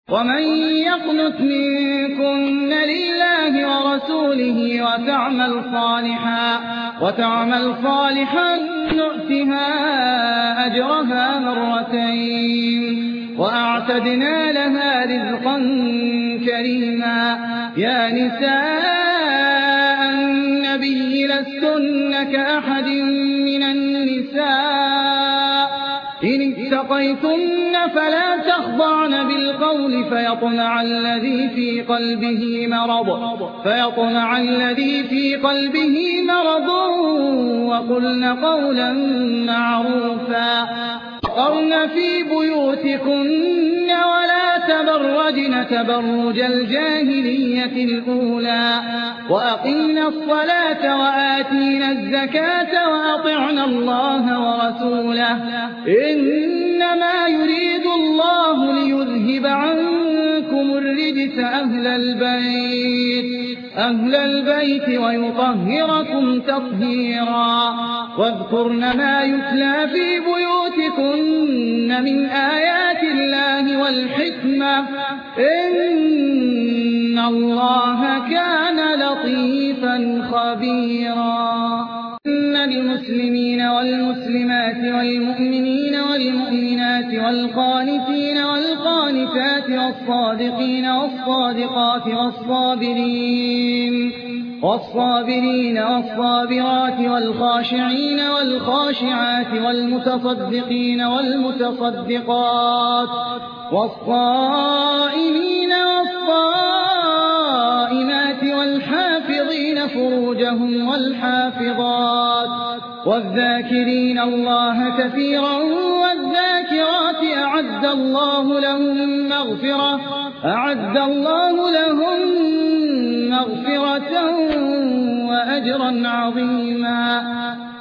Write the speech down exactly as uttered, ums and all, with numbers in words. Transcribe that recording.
ومن يقنت منكن لله ورسوله وتعمل صالحا وتعمل صالحا نؤتها أجرها مرتين وأعتدنا لها رزقا كريما. يا نساء النبي لستن كأحد من النساء إن اتقيتن فلا تخضعن بالقول فيطمع الذي في قلبه مرض فيطمع الذي في قلبه مرض وقلن قولا معروفا. وقرن في بيوتكن ولا تبرجن تبرج الجاهلية الأولى وأقمنا الصلاة وآتينا الزكاة وأطعنا الله ورسوله إنما يريد الله ليذهب عنكم الرجس أهل البيت أهل البيت ويطهركم تطهيرا. واذكرن ما يتلى في بيوتكن من آيات الله والحكمة إن الله كان لطيفا خبيرا. إن المسلمين والمسلمات والمؤمنين والمؤمنات والقانتين والقانتات والصادقين والصادقات والصابرين والصابرين والصابرات والخاشعين والخاشعات والمتصدقين والمتصدقات والصائمين والصائمات والحافظين فروجهم والحافظات والذاكرين الله كثيرا والذاكرات أعد الله لهم مغفرة أعد الله لهم مغفرة وأجرا عظيما.